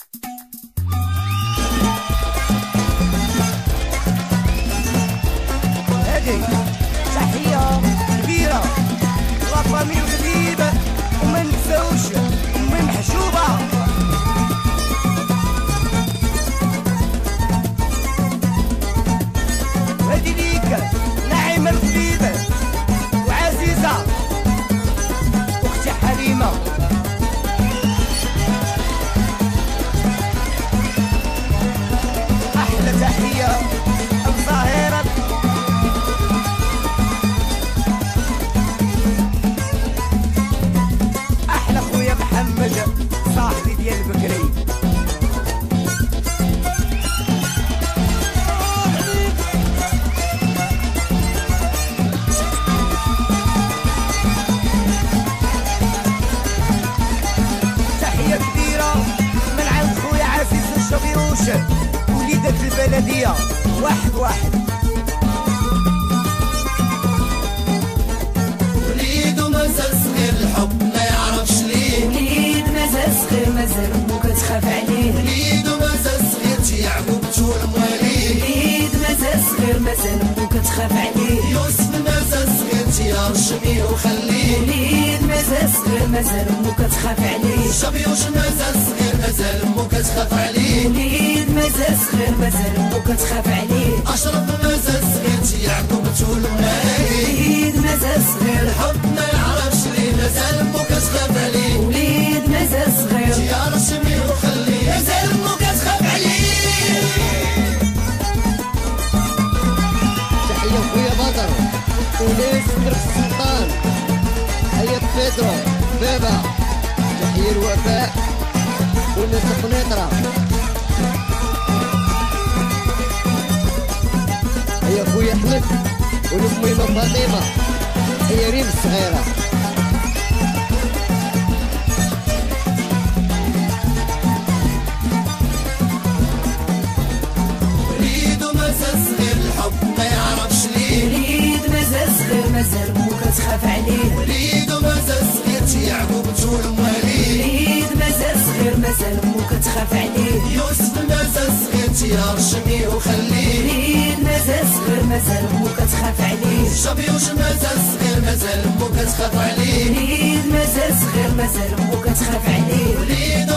هادي تحية كبيرة لافامي الغريبة وما نساوش أمي محجوبة. هادي ليك نعيمة الغريبة وعزيزة واختي حليمة. أحلى تحية الظاهرة أحلى خويا محمد صاحبي ديال بكري. تحية كبيرة من عند خويا عزيز الشبيوش وليدة البلدية واحد واحد. وليد ومازال صغير الحب ما يعرفش ليه. وليد مازال صغير مازال امو كتخاف عليه. وليد ومازال صغير تي يعقوب تول مواليه. وليد مازال صغير مازال امو كتخاف عليه. يوسف مازال صغير تي يرشميه وخليه. وليد مازال صغير مازال امو كتخاف عليه. شبيوش مازال صغير مازال امو كتخاف عليه. وليد مازال صغير مازال امو كتخاف عليه. اشرف مازال صغير تي يعقوب تول مواليه. وليد مازال صغير الحب ما يعرفش ليه مازال امو كتخاف عليه. وليد مازال صغير تي يرشميه وخليه مازال امو كتخاف عليه. تحية خويا بدر وناس درب السلطان. هيا بيدرو بابا. تحية الوفاء والناس القنيطرة. هيا خويا احمد والأميمة فاطمة. هيا ريم الصغيرة. وليد ومازال صغير الحب ما يعرفش ليه. وليد مازال صغير مازال امو كتخاف عليه. وليد ومازال صغير تي يعقوب تول مواليه. وليد مازال صغير مازال امو كتخاف عليه. يوسف مازال صغير تي يرشميه وخليه. وليد مازال صغير مازال امو كتخاف عليه. شبيوش مازال صغير مازال امو كتخاف عليه. وليد مازال صغير مازال امو كتخاف عليه. وليد